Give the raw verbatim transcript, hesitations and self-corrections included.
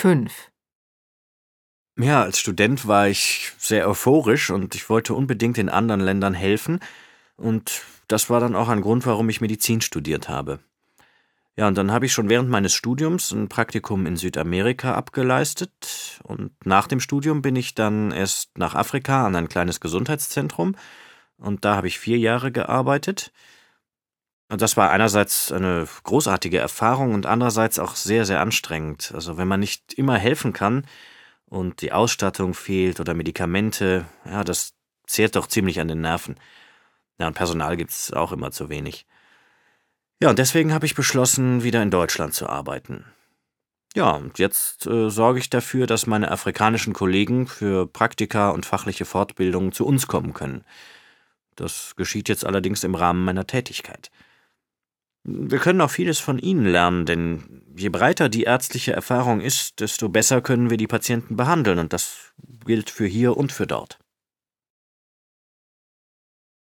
fünf. Ja, als Student war ich sehr euphorisch und ich wollte unbedingt in anderen Ländern helfen. Und das war dann auch ein Grund, warum ich Medizin studiert habe. Ja, und dann habe ich schon während meines Studiums ein Praktikum in Südamerika abgeleistet. Und nach dem Studium bin ich dann erst nach Afrika an ein kleines Gesundheitszentrum. Und da habe ich vier Jahre gearbeitet. Und das war einerseits eine großartige Erfahrung und andererseits auch sehr, sehr anstrengend. Also wenn man nicht immer helfen kann und die Ausstattung fehlt oder Medikamente, ja, das zehrt doch ziemlich an den Nerven. Ja, und Personal gibt's auch immer zu wenig. Ja, und deswegen habe ich beschlossen, wieder in Deutschland zu arbeiten. Ja, und jetzt äh, sorge ich dafür, dass meine afrikanischen Kollegen für Praktika und fachliche Fortbildungen zu uns kommen können. Das geschieht jetzt allerdings im Rahmen meiner Tätigkeit. Wir können auch vieles von Ihnen lernen, denn je breiter die ärztliche Erfahrung ist, desto besser können wir die Patienten behandeln, und das gilt für hier und für dort.